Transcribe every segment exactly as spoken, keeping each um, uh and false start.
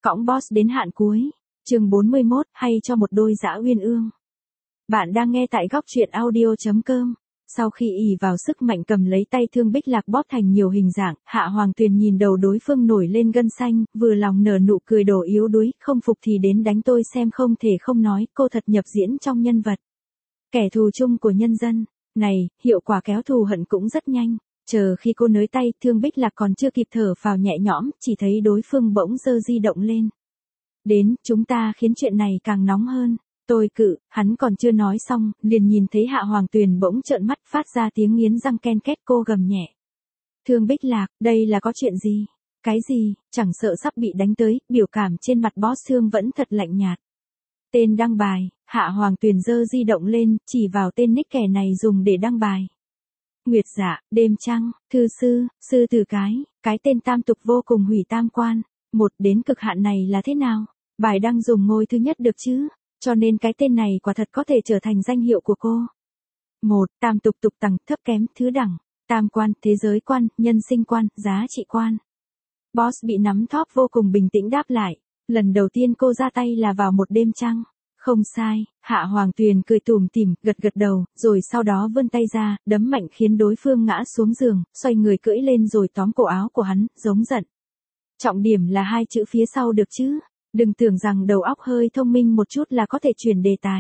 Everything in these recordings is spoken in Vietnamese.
Cõng boss đến hạn cuối. Chương bốn mươi mốt, hay cho một đôi dã uyên ương. Bạn đang nghe tại góc truyện audio chấm com. Sau khi ỷ vào sức mạnh cầm lấy tay Thương Bích Lạc bóp thành nhiều hình dạng, Hạ Hoàng Tuyền nhìn đầu đối phương nổi lên gân xanh, vừa lòng nở nụ cười đồ yếu đuối, không phục thì đến đánh tôi xem, không thể không nói, cô thật nhập diễn trong nhân vật. Kẻ thù chung của nhân dân. Này, hiệu quả kéo thù hận cũng rất nhanh. Chờ khi cô nới tay, Thương Bích Lạc còn chưa kịp thở phào nhẹ nhõm, chỉ thấy đối phương bỗng giơ di động lên. Đến, chúng ta khiến chuyện này càng nóng hơn. Tôi cự, hắn còn chưa nói xong, liền nhìn thấy Hạ Hoàng Tuyền bỗng trợn mắt phát ra tiếng nghiến răng ken két, cô gầm nhẹ. Thương Bích Lạc, đây là có chuyện gì? Cái gì? Chẳng sợ sắp bị đánh tới, biểu cảm trên mặt boss Thương vẫn thật lạnh nhạt. Tên đăng bài. Hạ Hoàng Tuyền giơ di động lên, chỉ vào tên nick kẻ này dùng để đăng bài. Nguyệt Dạ, Đêm Trăng, Thư Sư, Sư Tử Cái, cái tên tam tục vô cùng hủy tam quan. Một đến cực hạn này là thế nào? Bài đăng dùng ngôi thứ nhất được chứ? Cho nên cái tên này quả thật có thể trở thành danh hiệu của cô. Một, tam tục tục tầng, thấp kém, thứ đẳng. Tam quan, thế giới quan, nhân sinh quan, giá trị quan. Boss bị nắm thóp vô cùng bình tĩnh đáp lại. Lần đầu tiên cô ra tay là vào một đêm trăng. Không sai, Hạ Hoàng Tuyền cười tủm tỉm, gật gật đầu, rồi sau đó vươn tay ra, đấm mạnh khiến đối phương ngã xuống giường, xoay người cưỡi lên rồi tóm cổ áo của hắn, giống giận. Trọng điểm là hai chữ phía sau được chứ, đừng tưởng rằng đầu óc hơi thông minh một chút là có thể chuyển đề tài.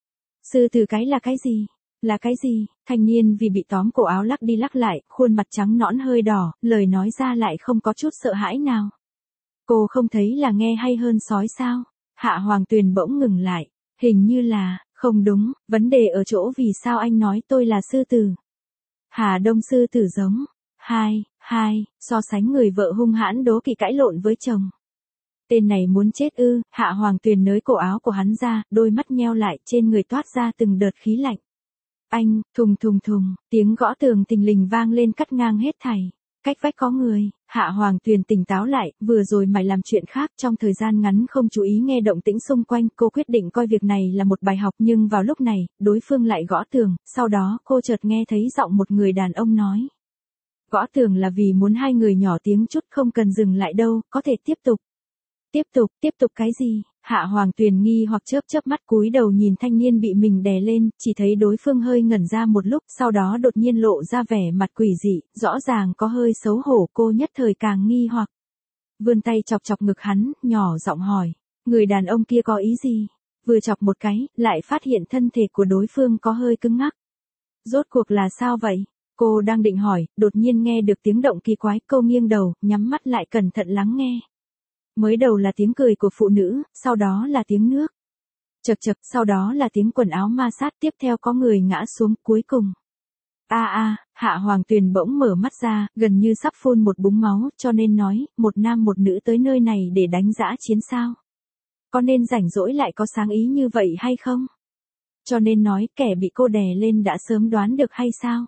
Sư tử cái là cái gì? Là cái gì? Thanh niên vì bị tóm cổ áo lắc đi lắc lại, khuôn mặt trắng nõn hơi đỏ, lời nói ra lại không có chút sợ hãi nào. Cô không thấy là nghe hay hơn sói sao? Hạ Hoàng Tuyền bỗng ngừng lại. Hình như là, không đúng, vấn đề ở chỗ vì sao anh nói tôi là sư tử. Hà Đông sư tử giống. Hai, hai, so sánh người vợ hung hãn đố kỵ cãi lộn với chồng. Tên này muốn chết ư? Hạ Hoàng Tuyền nới cổ áo của hắn ra, đôi mắt nheo lại, trên người toát ra từng đợt khí lạnh. Anh, thùng thùng thùng, tiếng gõ tường thình lình vang lên cắt ngang hết thảy. Cách vách có người. Hạ Hoàng Tuyền tỉnh táo lại, vừa rồi mày làm chuyện khác, trong thời gian ngắn không chú ý nghe động tĩnh xung quanh, cô quyết định coi việc này là một bài học, nhưng vào lúc này, đối phương lại gõ tường, sau đó cô chợt nghe thấy giọng một người đàn ông nói. Gõ tường là vì muốn hai người nhỏ tiếng chút, không cần dừng lại đâu, có thể tiếp tục. Tiếp tục, tiếp tục cái gì? Hạ Hoàng Tuyền nghi hoặc chớp chớp mắt, cúi đầu nhìn thanh niên bị mình đè lên, chỉ thấy đối phương hơi ngẩn ra một lúc, sau đó đột nhiên lộ ra vẻ mặt quỷ dị, rõ ràng có hơi xấu hổ, cô nhất thời càng nghi hoặc. Vươn tay chọc chọc ngực hắn, nhỏ giọng hỏi, người đàn ông kia có ý gì? Vừa chọc một cái, lại phát hiện thân thể của đối phương có hơi cứng ngắc. Rốt cuộc là sao vậy? Cô đang định hỏi, đột nhiên nghe được tiếng động kỳ quái, cô nghiêng đầu, nhắm mắt lại cẩn thận lắng nghe. Mới đầu là tiếng cười của phụ nữ, sau đó là tiếng nước. Chật chật, sau đó là tiếng quần áo ma sát, tiếp theo có người ngã xuống, cuối cùng. A a, Hạ Hoàng Tuyền bỗng mở mắt ra, gần như sắp phun một búng máu, cho nên nói, một nam một nữ tới nơi này để đánh dã chiến sao? Có nên rảnh rỗi lại có sáng ý như vậy hay không? Cho nên nói, kẻ bị cô đè lên đã sớm đoán được hay sao?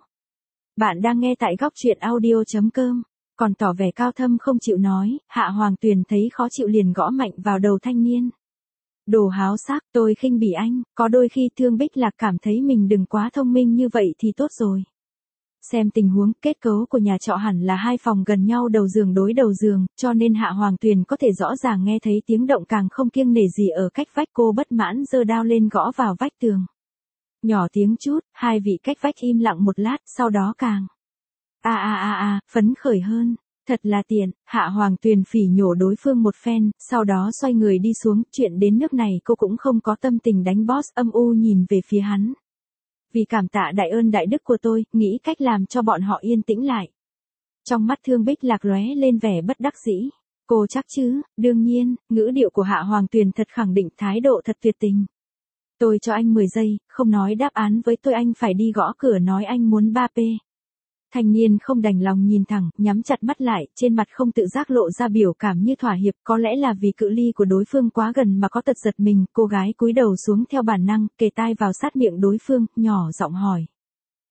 Bạn đang nghe tại góc truyện audio chấm com. Còn tỏ vẻ cao thâm không chịu nói, Hạ Hoàng Tuyền thấy khó chịu liền gõ mạnh vào đầu thanh niên. Đồ háo sắc, tôi khinh bỉ anh, có đôi khi Thương Bích Lạc cảm thấy mình đừng quá thông minh như vậy thì tốt rồi. Xem tình huống, kết cấu của nhà trọ hẳn là hai phòng gần nhau đầu giường đối đầu giường, cho nên Hạ Hoàng Tuyền có thể rõ ràng nghe thấy tiếng động, càng không kiêng nể gì ở cách vách. Cô bất mãn giơ đao lên gõ vào vách tường. Nhỏ tiếng chút, hai vị cách vách im lặng một lát, sau đó càng. A a a a, phấn khởi hơn, thật là tiện. Hạ Hoàng Tuyền phỉ nhổ đối phương một phen, sau đó xoay người đi xuống, chuyện đến nước này cô cũng không có tâm tình đánh boss, âm u nhìn về phía hắn. Vì cảm tạ đại ơn đại đức của tôi, nghĩ cách làm cho bọn họ yên tĩnh lại. Trong mắt Thương Bích Lạc lóe lên vẻ bất đắc dĩ. Cô chắc chứ? Đương nhiên, ngữ điệu của Hạ Hoàng Tuyền thật khẳng định, thái độ thật tuyệt tình. Tôi cho anh mười giây, không nói đáp án với tôi anh phải đi gõ cửa nói anh muốn ba pê. Thanh niên không đành lòng nhìn thẳng, nhắm chặt mắt lại, trên mặt không tự giác lộ ra biểu cảm như thỏa hiệp, có lẽ là vì cự ly của đối phương quá gần mà có tật giật mình, cô gái cúi đầu xuống theo bản năng, kề tai vào sát miệng đối phương, nhỏ giọng hỏi.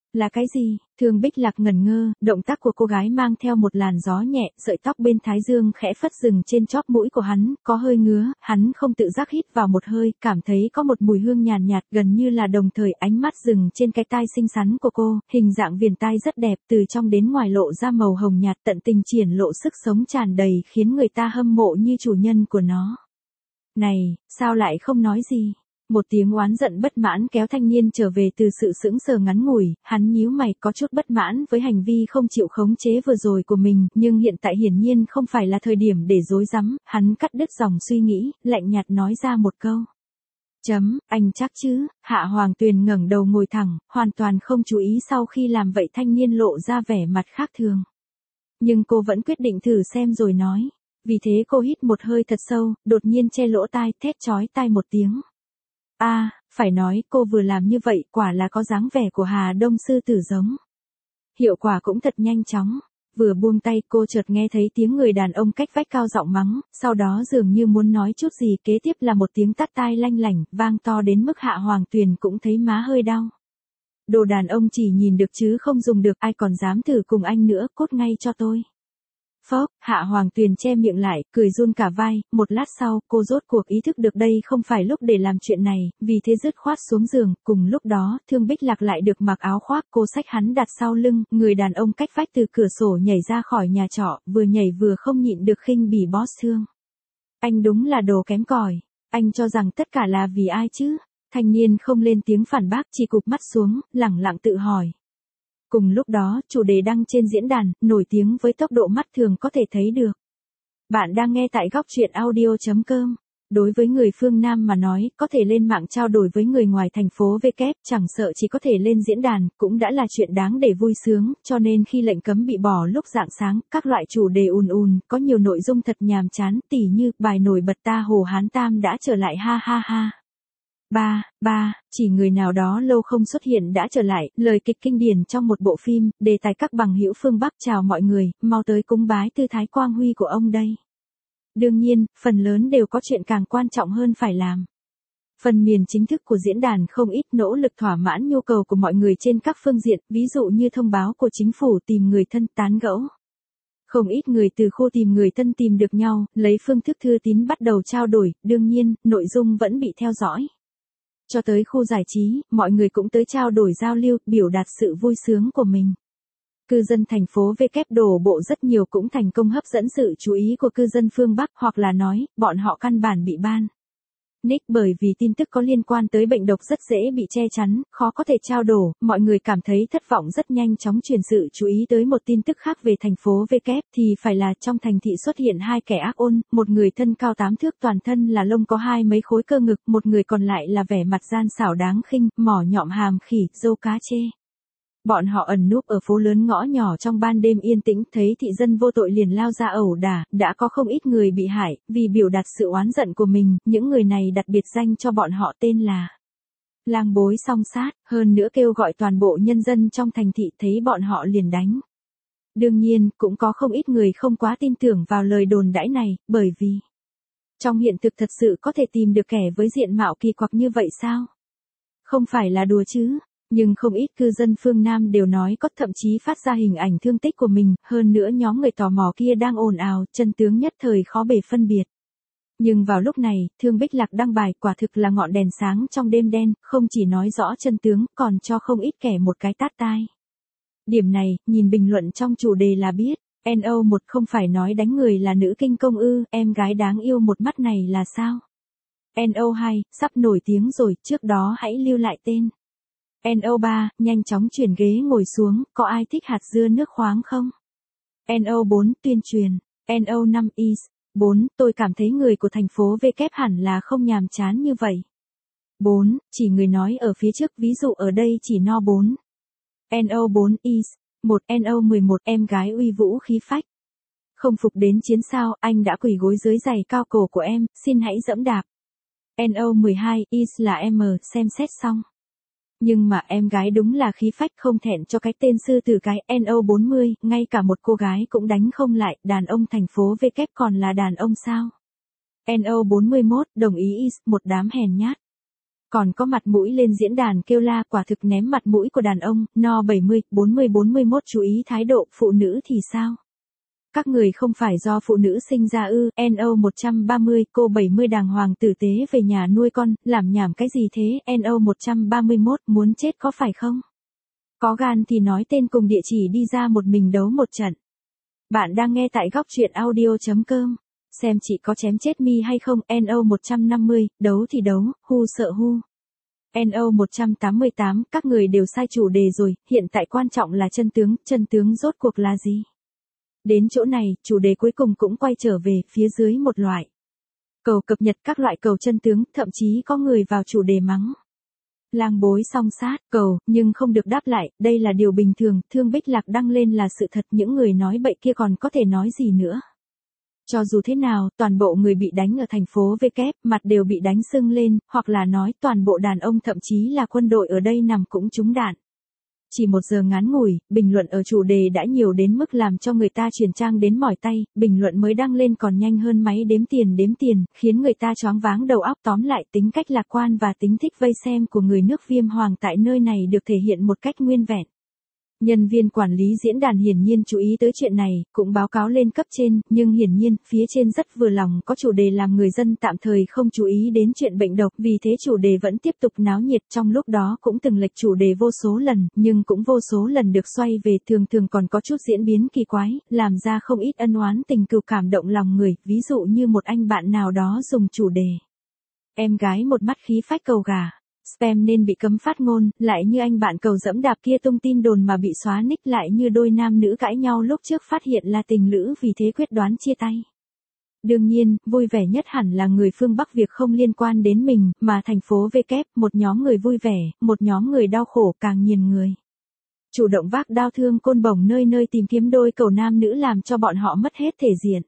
Là cái gì? Thương Bích Lạc ngẩn ngơ, động tác của cô gái mang theo một làn gió nhẹ, sợi tóc bên thái dương khẽ phất dừng trên chóp mũi của hắn, có hơi ngứa, hắn không tự giác hít vào một hơi, cảm thấy có một mùi hương nhàn nhạt, nhạt gần như là đồng thời ánh mắt dừng trên cái tai xinh xắn của cô, hình dạng viền tai rất đẹp, từ trong đến ngoài lộ ra màu hồng nhạt tận tình triển lộ sức sống tràn đầy khiến người ta hâm mộ như chủ nhân của nó. Này, sao lại không nói gì? Một tiếng oán giận bất mãn kéo thanh niên trở về từ sự sững sờ ngắn ngủi, hắn nhíu mày có chút bất mãn với hành vi không chịu khống chế vừa rồi của mình, nhưng hiện tại hiển nhiên không phải là thời điểm để dối rắm, hắn cắt đứt dòng suy nghĩ, lạnh nhạt nói ra một câu. Chấm, anh chắc chứ? Hạ Hoàng Tuyền ngẩng đầu ngồi thẳng, hoàn toàn không chú ý sau khi làm vậy thanh niên lộ ra vẻ mặt khác thường. Nhưng cô vẫn quyết định thử xem rồi nói. Vì thế cô hít một hơi thật sâu, đột nhiên che lỗ tai, thét chói tai một tiếng. A, à, phải nói cô vừa làm như vậy quả là có dáng vẻ của Hà Đông sư tử giống. Hiệu quả cũng thật nhanh chóng. Vừa buông tay cô chợt nghe thấy tiếng người đàn ông cách vách cao giọng mắng, sau đó dường như muốn nói chút gì kế tiếp là một tiếng tát tai lanh lảnh, vang to đến mức Hạ Hoàng Tuyền cũng thấy má hơi đau. Đồ đàn ông chỉ nhìn được chứ không dùng được, ai còn dám thử cùng anh nữa, cốt ngay cho tôi. Phốc, Hạ Hoàng Tuyền che miệng lại, cười run cả vai, một lát sau, cô rốt cuộc ý thức được đây không phải lúc để làm chuyện này, vì thế dứt khoát xuống giường, cùng lúc đó, Thương Bích Lạc lại được mặc áo khoác, cô xách hắn đặt sau lưng, người đàn ông cách vách từ cửa sổ nhảy ra khỏi nhà trọ, vừa nhảy vừa không nhịn được khinh bỉ boss Thương. Anh đúng là đồ kém cỏi, anh cho rằng tất cả là vì ai chứ? Thanh niên không lên tiếng phản bác, chỉ cụp mắt xuống, lẳng lặng tự hỏi. Cùng lúc đó, chủ đề đăng trên diễn đàn, nổi tiếng với tốc độ mắt thường có thể thấy được. Bạn đang nghe tại góc truyện audio chấm com. Đối với người phương Nam mà nói, có thể lên mạng trao đổi với người ngoài thành phố V kép, chẳng sợ chỉ có thể lên diễn đàn, cũng đã là chuyện đáng để vui sướng, cho nên khi lệnh cấm bị bỏ lúc rạng sáng, các loại chủ đề ùn ùn, có nhiều nội dung thật nhàm chán, tỉ như, bài nổi bật ta Hồ Hán Tam đã trở lại ha ha ha. Ba, ba, chỉ người nào đó lâu không xuất hiện đã trở lại, lời kịch kinh điển trong một bộ phim, đề tài các bằng hữu phương Bắc chào mọi người, mau tới cúng bái tư thái quang huy của ông đây. Đương nhiên, phần lớn đều có chuyện càng quan trọng hơn phải làm. Phần miền chính thức của diễn đàn không ít nỗ lực thỏa mãn nhu cầu của mọi người trên các phương diện, ví dụ như thông báo của chính phủ tìm người thân tán gẫu. Không ít người từ khu tìm người thân tìm được nhau, lấy phương thức thư tín bắt đầu trao đổi, đương nhiên, nội dung vẫn bị theo dõi. Cho tới khu giải trí, mọi người cũng tới trao đổi giao lưu, biểu đạt sự vui sướng của mình. Cư dân thành phố V kép đổ bộ rất nhiều cũng thành công hấp dẫn sự chú ý của cư dân phương Bắc, hoặc là nói, bọn họ căn bản bị ban. Nick bởi vì tin tức có liên quan tới bệnh độc rất dễ bị che chắn, khó có thể trao đổi, mọi người cảm thấy thất vọng rất nhanh chóng chuyển sự chú ý tới một tin tức khác về thành phố V kép, thì phải là trong thành thị xuất hiện hai kẻ ác ôn, một người thân cao tám thước toàn thân là lông có hai mấy khối cơ ngực, một người còn lại là vẻ mặt gian xảo đáng khinh, mỏ nhọn hàm khỉ, râu cá chê. Bọn họ ẩn núp ở phố lớn ngõ nhỏ trong ban đêm yên tĩnh, thấy thị dân vô tội liền lao ra ẩu đả, đã có không ít người bị hại, vì biểu đạt sự oán giận của mình, những người này đặt biệt danh cho bọn họ tên là lang bối song sát, hơn nữa kêu gọi toàn bộ nhân dân trong thành thị thấy bọn họ liền đánh. Đương nhiên, cũng có không ít người không quá tin tưởng vào lời đồn đãi này, bởi vì trong hiện thực thật sự có thể tìm được kẻ với diện mạo kỳ quặc như vậy sao? Không phải là đùa chứ? Nhưng không ít cư dân phương Nam đều nói có, thậm chí phát ra hình ảnh thương tích của mình, hơn nữa nhóm người tò mò kia đang ồn ào, chân tướng nhất thời khó bề phân biệt. Nhưng vào lúc này, Thương Bích Lạc đăng bài quả thực là ngọn đèn sáng trong đêm đen, không chỉ nói rõ chân tướng, còn cho không ít kẻ một cái tát tai. Điểm này, nhìn bình luận trong chủ đề là biết, en o một không phải nói đánh người là nữ kinh công ư, em gái đáng yêu một mắt này là sao? en o hai, sắp nổi tiếng rồi, trước đó hãy lưu lại tên. en o ba, nhanh chóng chuyển ghế ngồi xuống, có ai thích hạt dưa nước khoáng không? en o bốn, tuyên truyền. en o năm, is. bốn, tôi cảm thấy người của thành phố V kép hẳn là không nhàm chán như vậy. bốn, chỉ người nói ở phía trước, ví dụ ở đây chỉ no bốn. en o bốn, is. một, en o mười một, em gái uy vũ khí phách. Không phục đến chiến sao, anh đã quỳ gối dưới giày cao cổ của em, xin hãy dẫm đạp. en o mười hai, is là em, xem xét xong. Nhưng mà em gái đúng là khí phách không thẹn cho cái tên sư tử cái. en o bốn mươi, ngay cả một cô gái cũng đánh không lại, đàn ông thành phố V kép còn là đàn ông sao? en o bốn mươi mốt, đồng ý is, một đám hèn nhát. Còn có mặt mũi lên diễn đàn kêu la, quả thực ném mặt mũi của đàn ông, no bảy mươi, bốn mươi bốn mươi mốt chú ý thái độ, phụ nữ thì sao? Các người không phải do phụ nữ sinh ra ư? en o một trăm ba mươi, cô bảy mươi đàng hoàng tử tế về nhà nuôi con, làm nhảm cái gì thế? en o một trăm ba mươi mốt, muốn chết có phải không? Có gan thì nói tên cùng địa chỉ đi ra một mình đấu một trận. Bạn đang nghe tại góc truyện audio.com. Xem chị có chém chết mi hay không? en o một trăm năm mươi, đấu thì đấu, hu sợ hu. en o một trăm tám mươi tám, các người đều sai chủ đề rồi, hiện tại quan trọng là chân tướng, chân tướng rốt cuộc là gì? Đến chỗ này, chủ đề cuối cùng cũng quay trở về phía dưới một loại. Cầu cập nhật các loại cầu chân tướng, thậm chí có người vào chủ đề mắng. Lang bối song sát, cầu, nhưng không được đáp lại, đây là điều bình thường, Thương Bích Lạc đăng lên là sự thật, những người nói bậy kia còn có thể nói gì nữa. Cho dù thế nào, toàn bộ người bị đánh ở thành phố V kép, mặt đều bị đánh sưng lên, hoặc là nói toàn bộ đàn ông thậm chí là quân đội ở đây nằm cũng trúng đạn. Chỉ một giờ ngắn ngủi, bình luận ở chủ đề đã nhiều đến mức làm cho người ta chuyển trang đến mỏi tay, bình luận mới đăng lên còn nhanh hơn máy đếm tiền đếm tiền, khiến người ta choáng váng đầu óc. Tóm lại, tính cách lạc quan và tính thích vây xem của người nước Viêm Hoàng tại nơi này được thể hiện một cách nguyên vẹn. Nhân viên quản lý diễn đàn hiển nhiên chú ý tới chuyện này, cũng báo cáo lên cấp trên, nhưng hiển nhiên, phía trên rất vừa lòng có chủ đề làm người dân tạm thời không chú ý đến chuyện bệnh độc, vì thế chủ đề vẫn tiếp tục náo nhiệt, trong lúc đó cũng từng lệch chủ đề vô số lần, nhưng cũng vô số lần được xoay về, thường thường còn có chút diễn biến kỳ quái, làm ra không ít ân oán tình cừu cảm động lòng người, ví dụ như một anh bạn nào đó dùng chủ đề em gái một mắt khí phách cầu gà. Spam nên bị cấm phát ngôn, lại như anh bạn cầu dẫm đạp kia tung tin đồn mà bị xóa nick, lại như đôi nam nữ cãi nhau lúc trước phát hiện là tình lữ vì thế quyết đoán chia tay. Đương nhiên, vui vẻ nhất hẳn là người phương Bắc việc không liên quan đến mình, mà thành phố V kép, một nhóm người vui vẻ, một nhóm người đau khổ càng nhiều người. Chủ động vác đao thương côn bổng nơi nơi tìm kiếm đôi cầu nam nữ làm cho bọn họ mất hết thể diện.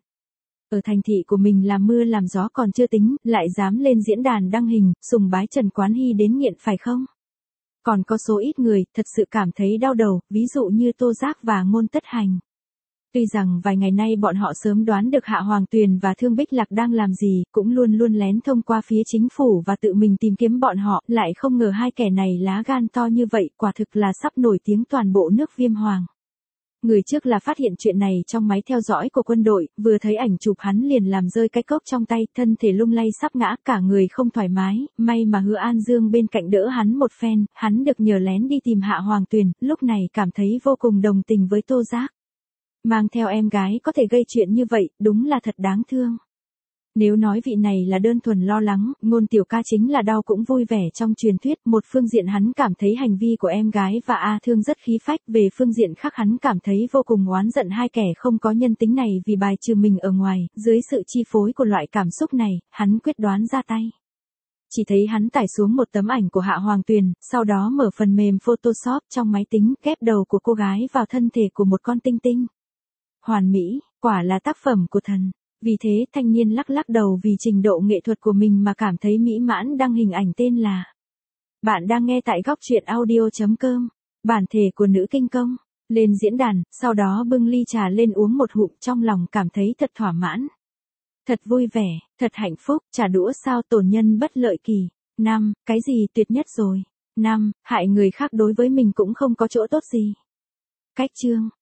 Ở thành thị của mình làm mưa làm gió còn chưa tính, lại dám lên diễn đàn đăng hình, sùng bái Trần Quán Hy đến nghiện phải không? Còn có số ít người, thật sự cảm thấy đau đầu, ví dụ như Tô Giác và Ngôn Tất Hành. Tuy rằng vài ngày nay bọn họ sớm đoán được Hạ Hoàng Tuyền và Thương Bích Lạc đang làm gì, cũng luôn luôn lén thông qua phía chính phủ và tự mình tìm kiếm bọn họ, lại không ngờ hai kẻ này lá gan to như vậy, quả thực là sắp nổi tiếng toàn bộ nước Viêm Hoàng. Người trước là phát hiện chuyện này trong máy theo dõi của quân đội, vừa thấy ảnh chụp hắn liền làm rơi cái cốc trong tay, thân thể lung lay sắp ngã, cả người không thoải mái, may mà Hứa An Dương bên cạnh đỡ hắn một phen, hắn được nhờ lén đi tìm Hạ Hoàng Tuyền, lúc này cảm thấy vô cùng đồng tình với Tô Giác. Mang theo em gái có thể gây chuyện như vậy, đúng là thật đáng thương. Nếu nói vị này là đơn thuần lo lắng, Ngôn tiểu ca chính là đau cũng vui vẻ trong truyền thuyết, một phương diện hắn cảm thấy hành vi của em gái và A Thương rất khí phách, về phương diện khác hắn cảm thấy vô cùng oán giận hai kẻ không có nhân tính này vì bài trừ mình ở ngoài, dưới sự chi phối của loại cảm xúc này, hắn quyết đoán ra tay. Chỉ thấy hắn tải xuống một tấm ảnh của Hạ Hoàng Tuyền, sau đó mở phần mềm Photoshop trong máy tính, ghép đầu của cô gái vào thân thể của một con tinh tinh. Hoàn mỹ, quả là tác phẩm của thần. Vì thế thanh niên lắc lắc đầu vì trình độ nghệ thuật của mình mà cảm thấy mỹ mãn, đăng hình ảnh tên là. Bạn đang nghe tại góc truyện audio.com. Bản thể của nữ kinh công. Lên diễn đàn, sau đó bưng ly trà lên uống một hụm, trong lòng cảm thấy thật thỏa mãn. Thật vui vẻ, thật hạnh phúc, trà đũa sao tổn nhân bất lợi kỳ. Năm, cái gì tuyệt nhất rồi. Năm, hại người khác đối với mình cũng không có chỗ tốt gì. Cách chương.